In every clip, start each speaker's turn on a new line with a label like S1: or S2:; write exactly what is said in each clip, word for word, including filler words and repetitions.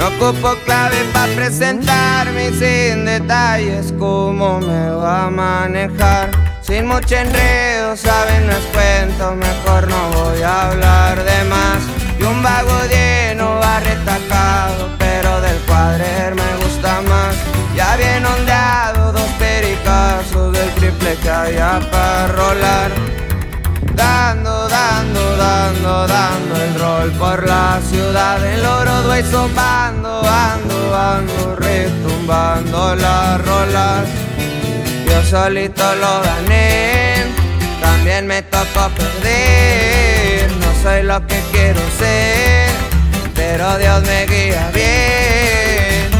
S1: Ocupo clave para presentarme y sin detalles cómo me va a manejar. Sin mucho enredo, saben, no es cuento, mejor no voy a hablar de más. Y un vago lleno va retacado, pero del cuadrer me gusta más. Ya bien ondeado, dos pericazos del triple que haya para rolar. Dando, dando, dando, dando el rol por la ciudad. El oro doy zumbando, ando, ando, retumbando las rolas. Yo solito lo gané, también me tocó perder. No soy lo que quiero ser, pero Dios me guía bien.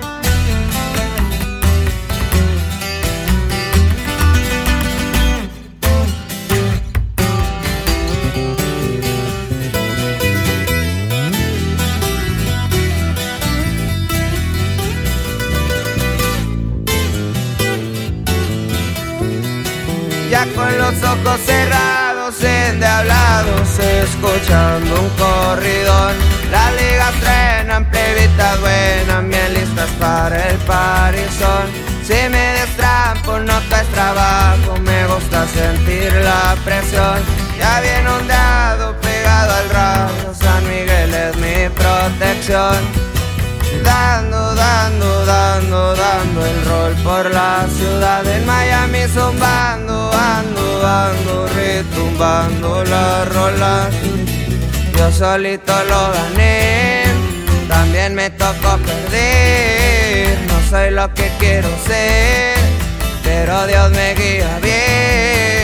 S1: Ya con los ojos cerrados, endiablados, escuchando un corridón. Las ligas trenan, plebitas buenas, bien listas para el parizón. Si me destrampo, no es trabajo, me gusta sentir la presión. Ya bien ondeado, pegado al radio, San Miguel es mi protección. Dando, dando, dando, dando el rol por la ciudad. En Miami zumbando, ando, ando, retumbando las rolas. Yo solito lo gané, también me tocó perder. No soy lo que quiero ser, pero Dios me guía bien.